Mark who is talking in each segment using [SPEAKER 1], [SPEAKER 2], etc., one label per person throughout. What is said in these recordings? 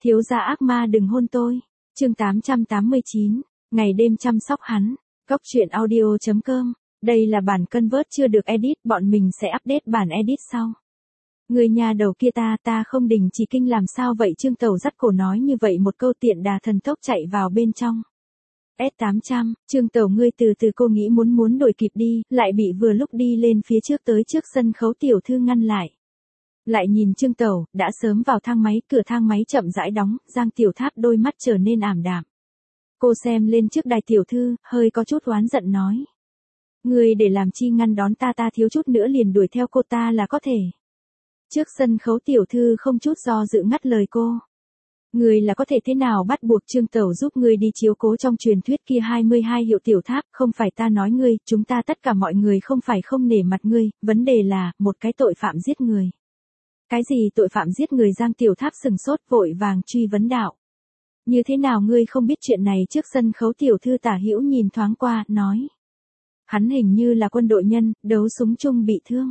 [SPEAKER 1] Thiếu gia ác ma đừng hôn tôi. Chương 889, ngày đêm chăm sóc hắn. Góc truyện audio.com. Đây là bản convert chưa được edit, bọn mình sẽ update bản edit sau. Người nhà đầu kia ta không đình chỉ kinh làm sao vậy? Trương Tẩu dắt cổ nói như vậy một câu tiện đà thần tốc chạy vào bên trong. S800, Trương Tẩu ngươi từ từ, cô nghĩ muốn đuổi kịp đi, lại bị vừa lúc đi lên phía trước tới trước sân khấu tiểu thư ngăn lại. Lại nhìn Trương Tẩu, đã sớm vào thang máy, cửa thang máy chậm rãi đóng, Giang Tiểu Tháp đôi mắt trở nên ảm đạm. Cô xem lên trước đài tiểu thư, hơi có chút oán giận nói. Người để làm chi ngăn đón ta thiếu chút nữa liền đuổi theo cô ta là có thể. Trước sân khấu tiểu thư không chút do dự ngắt lời cô. Người là có thể thế nào bắt buộc Trương Tẩu giúp ngươi đi chiếu cố trong truyền thuyết kia 22 hiệu tiểu tháp, không phải ta nói ngươi, chúng ta tất cả mọi người không phải không nể mặt ngươi, vấn đề là, một cái tội phạm giết người. Cái gì tội phạm giết người? Giang Tiểu Tháp sừng sốt vội vàng truy vấn đạo. Như thế nào ngươi không biết chuyện này? Trước sân khấu tiểu thư Tả Hữu nhìn thoáng qua, nói. Hắn hình như là quân đội nhân, đấu súng chung bị thương.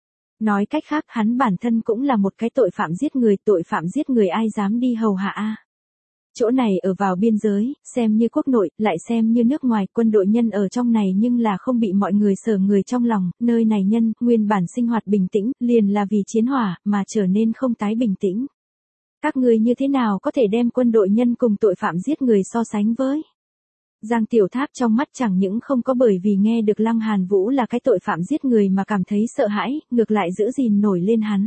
[SPEAKER 1] Nói cách khác hắn bản thân cũng là một cái tội phạm giết người ai dám đi hầu hạ a? Chỗ này ở vào biên giới, xem như quốc nội, lại xem như nước ngoài, quân đội nhân ở trong này nhưng là không bị mọi người sờ người trong lòng, nơi này nhân, nguyên bản sinh hoạt bình tĩnh, liền là vì chiến hỏa, mà trở nên không tái bình tĩnh. Các ngươi như thế nào có thể đem quân đội nhân cùng tội phạm giết người so sánh với? Giang Tiểu Tháp trong mắt chẳng những không có bởi vì nghe được Lăng Hàn Vũ là cái tội phạm giết người mà cảm thấy sợ hãi, ngược lại giữ gìn nổi lên hắn.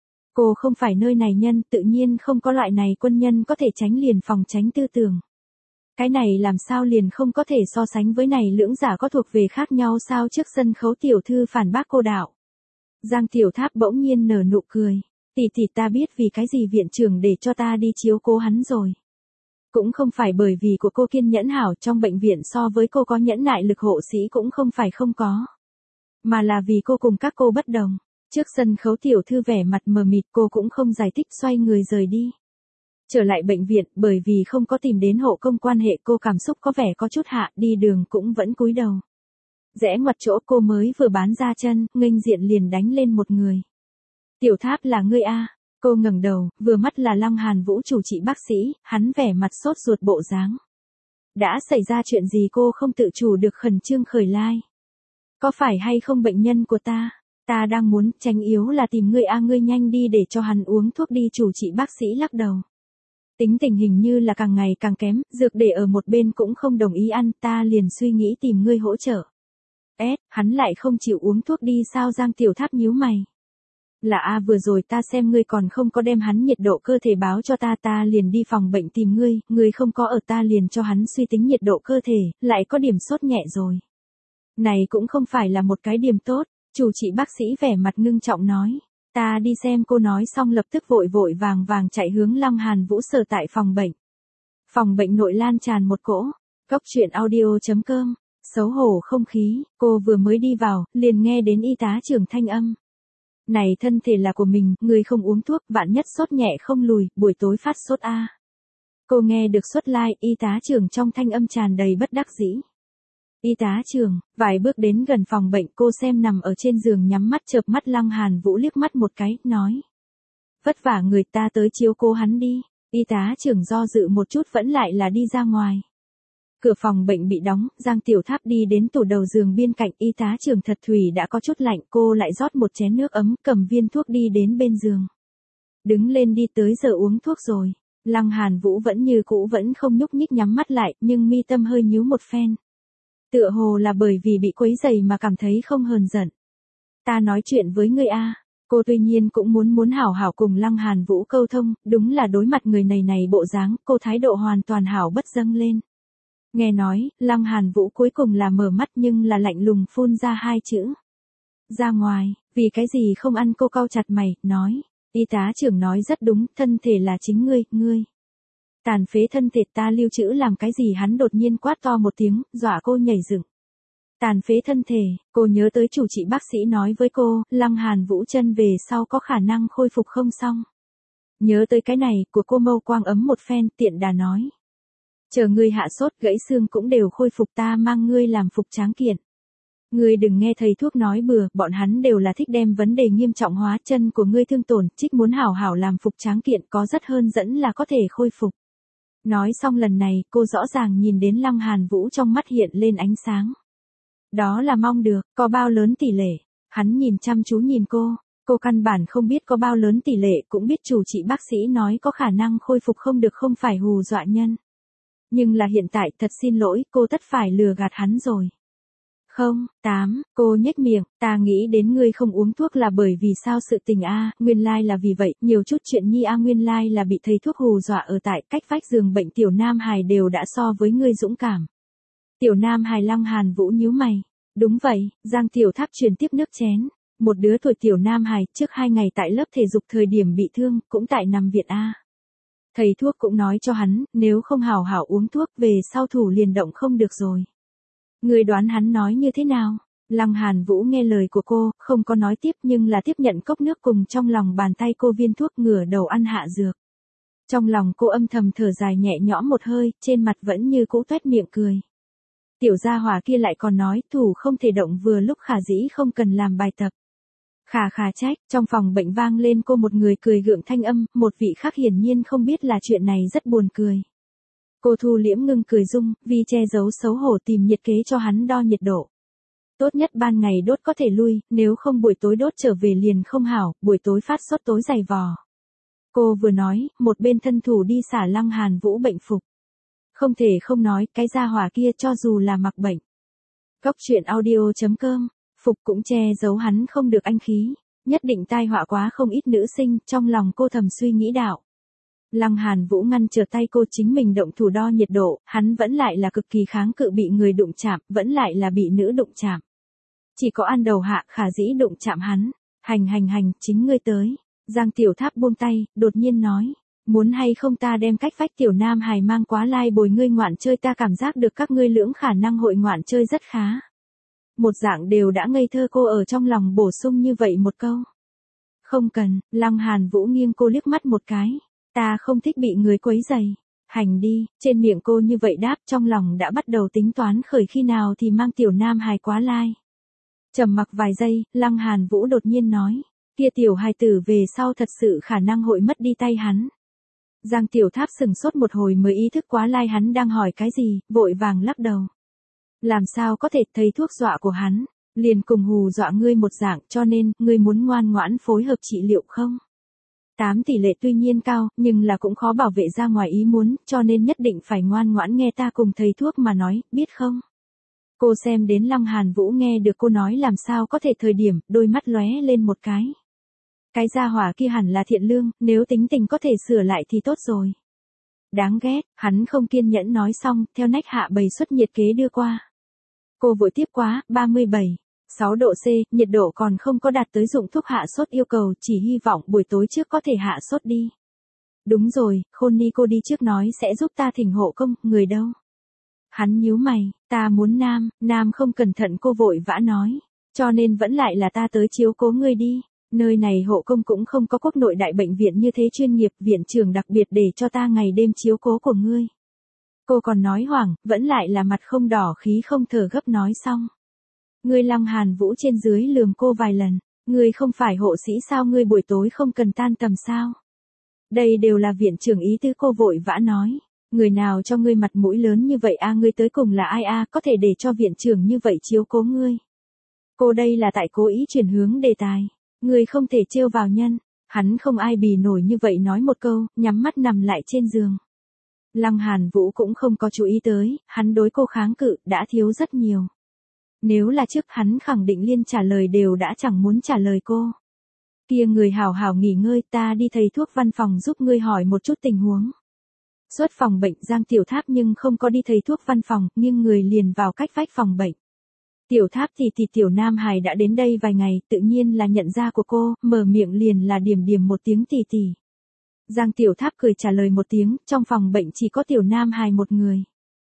[SPEAKER 1] Cô không phải nơi này nhân, tự nhiên không có loại này quân nhân có thể tránh liền phòng tránh tư tưởng. Cái này làm sao liền không có thể so sánh với này lưỡng giả có thuộc về khác nhau sao? Trước sân khấu tiểu thư phản bác cô đạo. Giang Tiểu Tháp bỗng nhiên nở nụ cười. Tỷ ta biết vì cái gì viện trưởng để cho ta đi chiếu cố hắn rồi. Cũng không phải bởi vì của cô kiên nhẫn hảo, trong bệnh viện so với cô có nhẫn nại lực hộ sĩ cũng không phải không có. Mà là vì cô cùng các cô bất đồng. Trước sân khấu tiểu thư vẻ mặt mờ mịt, cô cũng không giải thích, xoay người rời đi. Trở lại bệnh viện, bởi vì không có tìm đến hộ công quan hệ, cô cảm xúc có vẻ có chút hạ, đi đường cũng vẫn cúi đầu. Rẽ ngoặt chỗ cô mới vừa bán ra chân, nghênh diện liền đánh lên một người. Tiểu Tháp là ngươi a? Cô ngẩng đầu, vừa mắt là Lăng Hàn Vũ chủ trị bác sĩ, hắn vẻ mặt sốt ruột bộ dáng. Đã xảy ra chuyện gì? Cô không tự chủ được khẩn trương khởi lai. Có phải hay không bệnh nhân của ta? Ta đang muốn tránh yếu là tìm ngươi a, ngươi nhanh đi để cho hắn uống thuốc đi. Chủ trị bác sĩ lắc đầu. Tính tình hình như là càng ngày càng kém, dược để ở một bên cũng không đồng ý ăn, ta liền suy nghĩ tìm ngươi hỗ trợ. Hắn lại không chịu uống thuốc đi sao? Giang Tiểu Tháp nhíu mày. Là vừa rồi ta xem ngươi còn không có đem hắn nhiệt độ cơ thể báo cho ta liền đi phòng bệnh tìm ngươi không có ở, ta liền cho hắn suy tính nhiệt độ cơ thể, lại có điểm sốt nhẹ rồi. Này cũng không phải là một cái điểm tốt, chủ trị bác sĩ vẻ mặt ngưng trọng nói. Ta đi xem. Cô nói xong lập tức vội vàng chạy hướng Lăng Hàn Vũ sở tại phòng bệnh. Phòng bệnh nội lan tràn một cỗ. Góc truyện audio.com. Xấu hổ không khí, cô vừa mới đi vào, liền nghe đến y tá trưởng thanh âm. Này thân thể là của mình, người không uống thuốc, vạn nhất sốt nhẹ không lùi, buổi tối phát sốt a. Cô nghe được xuất lai, y tá trưởng trong thanh âm tràn đầy bất đắc dĩ. Y tá trưởng, vài bước đến gần phòng bệnh, cô xem nằm ở trên giường nhắm mắt chợp mắt Lăng Hàn Vũ liếc mắt một cái, nói. Vất vả người, ta tới chiếu cố hắn đi. Y tá trưởng do dự một chút vẫn lại là đi ra ngoài. Cửa phòng bệnh bị đóng, Giang Tiểu Tháp đi đến tủ đầu giường bên cạnh, y tá trưởng thật thủy đã có chút lạnh, cô lại rót một chén nước ấm, cầm viên thuốc đi đến bên giường. Đứng lên đi, tới giờ uống thuốc rồi. Lăng Hàn Vũ vẫn như cũ vẫn không nhúc nhích nhắm mắt lại, nhưng mi tâm hơi nhíu một phen. Tựa hồ là bởi vì bị quấy rầy mà cảm thấy không hờn giận. Ta nói chuyện với ngươi a. Cô tuy nhiên cũng muốn hảo hảo cùng Lăng Hàn Vũ câu thông, đúng là đối mặt người này bộ dáng, cô thái độ hoàn toàn hảo bất dâng lên. Nghe nói, Lăng Hàn Vũ cuối cùng là mở mắt nhưng là lạnh lùng phun ra hai chữ. Ra ngoài, vì cái gì không ăn? Cô cau chặt mày, nói. Y tá trưởng nói rất đúng, thân thể là chính ngươi. Tàn phế thân thể ta lưu trữ làm cái gì? Hắn đột nhiên quát to một tiếng, dọa cô nhảy dựng. Tàn phế thân thể, cô nhớ tới chủ trị bác sĩ nói với cô, Lăng Hàn Vũ chân về sau có khả năng khôi phục không xong. Nhớ tới cái này, của cô mâu quang ấm một phen, tiện đà nói. Chờ ngươi hạ sốt, gãy xương cũng đều khôi phục, ta mang ngươi làm phục tráng kiện. Ngươi đừng nghe thầy thuốc nói bừa, bọn hắn đều là thích đem vấn đề nghiêm trọng hóa, chân của ngươi thương tổn, trích muốn hảo hảo làm phục tráng kiện có rất hơn dẫn là có thể khôi phục. Nói xong lần này, cô rõ ràng nhìn đến Lăng Hàn Vũ trong mắt hiện lên ánh sáng. Đó là mong được, có bao lớn tỷ lệ. Hắn nhìn chăm chú nhìn cô căn bản không biết có bao lớn tỷ lệ, cũng biết chủ trị bác sĩ nói có khả năng khôi phục không được, không phải hù dọa nhân. Nhưng là hiện tại, thật xin lỗi, cô tất phải lừa gạt hắn rồi. Không, cô nhếch miệng, ta nghĩ đến ngươi không uống thuốc là bởi vì sao sự tình a, nguyên lai là vì vậy, nhiều chút chuyện nhi a, nguyên lai là bị thầy thuốc hù dọa ở tại cách vách giường bệnh. Tiểu Nam Hải đều đã so với ngươi dũng cảm. Tiểu Nam Hải. Lăng Hàn Vũ nhíu mày. Đúng vậy, Giang Tiểu Tháp truyền tiếp nước chén. Một đứa tuổi Tiểu Nam Hải trước 2 ngày tại lớp thể dục thời điểm bị thương, cũng tại nằm viện a. Thầy thuốc cũng nói cho hắn, nếu không hảo hảo uống thuốc về sau thủ liền động không được rồi. Người đoán hắn nói như thế nào? Lăng Hàn Vũ nghe lời của cô, không có nói tiếp nhưng là tiếp nhận cốc nước cùng trong lòng bàn tay cô viên thuốc, ngửa đầu ăn hạ dược. Trong lòng cô âm thầm thở dài nhẹ nhõm một hơi, trên mặt vẫn như cũ tuét miệng cười. Tiểu gia hỏa kia lại còn nói thủ không thể động, vừa lúc Khả Dĩ không cần làm bài tập. Khà trách, trong phòng bệnh vang lên cô một người cười gượng thanh âm, một vị khác hiển nhiên không biết là chuyện này rất buồn cười. Cô thu liễm ngưng cười dung, vì che giấu xấu hổ tìm nhiệt kế cho hắn đo nhiệt độ. Tốt nhất ban ngày đốt có thể lui, nếu không buổi tối đốt trở về liền không hảo, buổi tối phát sốt tối dày vò. Cô vừa nói, một bên thân thủ đi xả Lăng Hàn Vũ bệnh phục. Không thể không nói, cái gia hỏa kia cho dù là mặc bệnh. Cốc truyện audio.com, Phục cũng che giấu hắn không được anh khí, nhất định tai họa quá không ít nữ sinh, trong lòng cô thầm suy nghĩ đạo. Lăng Hàn Vũ ngăn trở tay cô, chính mình động thủ đo nhiệt độ, hắn vẫn lại là cực kỳ kháng cự bị người đụng chạm, vẫn lại là bị nữ đụng chạm. Chỉ có An Đầu Hạ Khả Dĩ đụng chạm hắn. Hành, chính ngươi tới. Giang Tiểu Tháp buông tay, đột nhiên nói. Muốn hay không ta đem cách vách Tiểu Nam Hải mang quá lai bồi ngươi ngoạn chơi, ta cảm giác được các ngươi lưỡng khả năng hội ngoạn chơi rất khá. Một dạng đều đã ngây thơ, cô ở trong lòng bổ sung như vậy một câu. Không cần, Lăng Hàn Vũ nghiêng cô liếc mắt một cái. Ta không thích bị người quấy rầy. Hành đi, trên miệng cô như vậy đáp, trong lòng đã bắt đầu tính toán khởi khi nào thì mang Tiểu Nam Hải quá lai. Trầm mặc vài giây, Lăng Hàn Vũ đột nhiên nói, kia tiểu hài tử về sau thật sự khả năng hội mất đi tay hắn. Giang Tiểu Tháp sừng sốt một hồi mới ý thức quá lai hắn đang hỏi cái gì, vội vàng lắc đầu. Làm sao có thể, thấy thuốc dọa của hắn, liền cùng hù dọa ngươi một dạng, cho nên, ngươi muốn ngoan ngoãn phối hợp trị liệu không? 8 tỷ lệ tuy nhiên cao, nhưng là cũng khó bảo vệ ra ngoài ý muốn, cho nên nhất định phải ngoan ngoãn nghe ta cùng thầy thuốc mà nói, biết không? Cô xem đến Lăng Hàn Vũ nghe được cô nói làm sao có thể thời điểm, đôi mắt lóe lên một cái. Cái gia hỏa kia hẳn là thiện lương, nếu tính tình có thể sửa lại thì tốt rồi. Đáng ghét, hắn không kiên nhẫn nói xong, theo nách hạ bầy suất nhiệt kế đưa qua. Cô vội tiếp quá, 37,6 độ C, nhiệt độ còn không có đạt tới dụng thuốc hạ sốt yêu cầu, chỉ hy vọng buổi tối trước có thể hạ sốt đi. Đúng rồi, Khôn Ni cô đi trước nói sẽ giúp ta thỉnh hộ công, người đâu? Hắn nhíu mày, ta muốn nam không cẩn thận, cô vội vã nói, cho nên vẫn lại là ta tới chiếu cố ngươi đi. Nơi này hộ công cũng không có quốc nội đại bệnh viện như thế chuyên nghiệp, viện trưởng đặc biệt để cho ta ngày đêm chiếu cố của ngươi. Cô còn nói hoảng, vẫn lại là mặt không đỏ khí không thở gấp nói xong. Ngươi Lăng Hàn Vũ trên dưới lườm cô vài lần, ngươi không phải hộ sĩ sao, ngươi buổi tối không cần tan tầm sao? Đây đều là viện trưởng ý tứ, cô vội vã nói. Người nào cho ngươi mặt mũi lớn như vậy a, ngươi tới cùng là ai a, có thể để cho viện trưởng như vậy chiếu cố ngươi? Cô đây là tại cố ý chuyển hướng đề tài. Ngươi không thể trêu vào nhân. Hắn không ai bì nổi như vậy nói một câu, nhắm mắt nằm lại trên giường. Lăng Hàn Vũ cũng không có chú ý tới, hắn đối cô kháng cự, đã thiếu rất nhiều. Nếu là trước hắn khẳng định liên trả lời đều đã chẳng muốn trả lời cô. Kia người hảo hảo nghỉ ngơi, ta đi thầy thuốc văn phòng giúp ngươi hỏi một chút tình huống. Xuất phòng bệnh Giang Tiểu Tháp nhưng không có đi thầy thuốc văn phòng, nhưng người liền vào cách vách phòng bệnh. Tiểu Tháp thì Tiểu Nam Hải đã đến đây vài ngày, tự nhiên là nhận ra của cô, mở miệng liền là điểm một tiếng tỷ. Giang Tiểu Tháp cười trả lời một tiếng, trong phòng bệnh chỉ có Tiểu Nam Hải một người.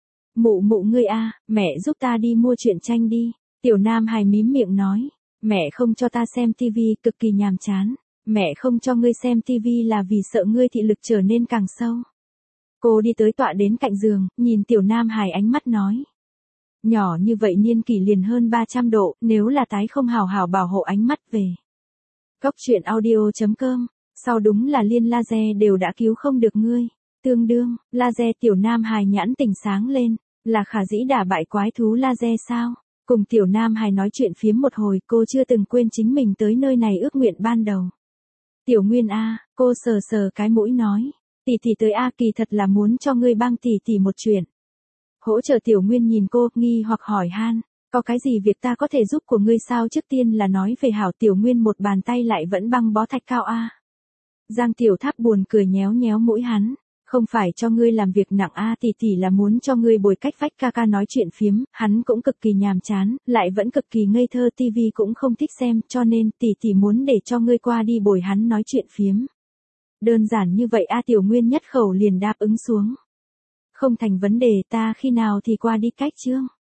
[SPEAKER 1] Mụ ngươi a, mẹ giúp ta đi mua truyện tranh đi. Tiểu Nam Hải mím miệng nói, mẹ không cho ta xem tivi, cực kỳ nhàm chán. Mẹ không cho ngươi xem tivi là vì sợ ngươi thị lực trở nên càng sâu. Cô đi tới tọa đến cạnh giường, nhìn Tiểu Nam Hải ánh mắt nói. Nhỏ như vậy niên kỷ liền hơn 300 độ, nếu là tái không hào hào bảo hộ ánh mắt về. Cóc truyện audio.com, sau đúng là liên laser đều đã cứu không được ngươi. Tương đương, laser tiểu nam hài nhãn tỉnh sáng lên, là khả dĩ đả bại quái thú laser sao? Cùng tiểu nam hài nói chuyện phiếm một hồi, cô chưa từng quên chính mình tới nơi này ước nguyện ban đầu. Tiểu Nguyên a, cô sờ sờ cái mũi nói, tỷ tỷ tới a, kỳ thật là muốn cho ngươi bang tỷ tỷ một chuyện. Hỗ trợ Tiểu Nguyên nhìn cô, nghi hoặc hỏi han, có cái gì việc ta có thể giúp của ngươi sao? Trước tiên là nói về hảo. Tiểu Nguyên một bàn tay lại vẫn băng bó thạch cao a. Giang Tiểu Tháp buồn cười nhéo nhéo mũi hắn, không phải cho ngươi làm việc nặng a, tỷ tỷ là muốn cho ngươi bồi cách vách ca ca nói chuyện phiếm, hắn cũng cực kỳ nhàm chán, lại vẫn cực kỳ ngây thơ, tivi cũng không thích xem, cho nên tỷ tỷ muốn để cho ngươi qua đi bồi hắn nói chuyện phiếm. Đơn giản như vậy a. Tiểu Nguyên nhất khẩu liền đáp ứng xuống. Không thành vấn đề, ta khi nào thì qua đi cách chương.